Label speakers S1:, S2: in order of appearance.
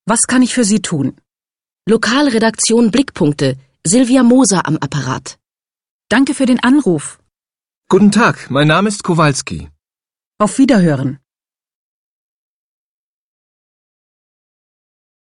S1: Was kann ich für Sie tun?
S2: Lokalredaktion Blickpunkte. Silvia Moser am Apparat.
S1: Danke für den Anruf.
S3: Guten Tag, mein Name ist Kowalski.
S1: Auf Wiederhören.